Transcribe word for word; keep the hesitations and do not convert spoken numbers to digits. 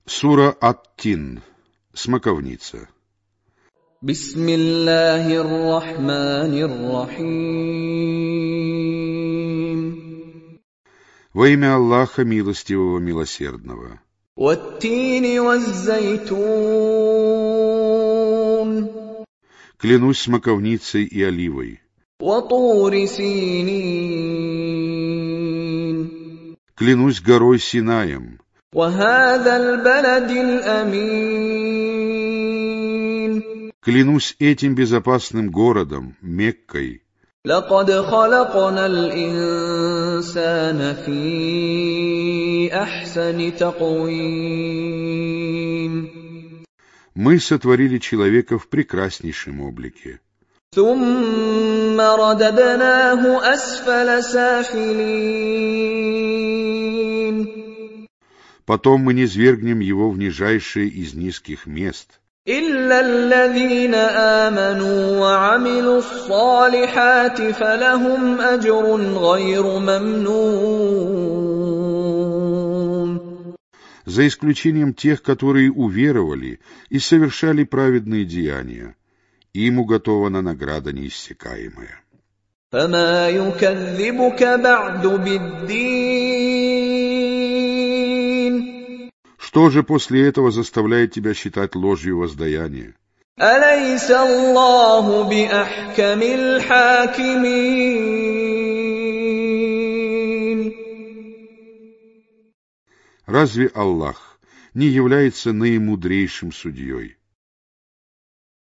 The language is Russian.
Сура Ат-Тин. Смоковница. Бисмиллахир-рахманир-рахим. Во имя Аллаха Милостивого Милосердного. Ват-тини ваз-зайтун. Клянусь смоковницей и оливой. Ва-тури синин. Клянусь горой Синаем. وَهَذَا-الْبَلَدِ-الْأَمِينِ. Клянусь этим безопасным городом, Меккой. لَقَدْ خَلَقْنَا الْإِنسَانَ فِي أَحْسَنِ تَقْوِيمٍ. Мы сотворили человека в прекраснейшем облике. ثُمَّ رَدَدْنَاهُ أَسْفَلَ سَافِلِينَ. Потом мы низвергнем его в нижайшее из низких мест. إِلَّا الَّذِينَ آمَنُوا وَعَمِلُوا الصَّالِحَاتِ فَلَهُمْ أَجْرٌ غَيْرُ مَمْنُونٍ. За исключением тех, которые уверовали и совершали праведные деяния, им уготована награда неиссякаемая. فَمَا يُكَذِّبُكَ بَعْدُ بِالدِّينِ. Что же после этого заставляет тебя считать ложью воздаяние? أَلَيْسَ اللَّهُ بِأَحْكَمِ الْحَاكِمِينَ. Разве Аллах не является наимудрейшим судьей?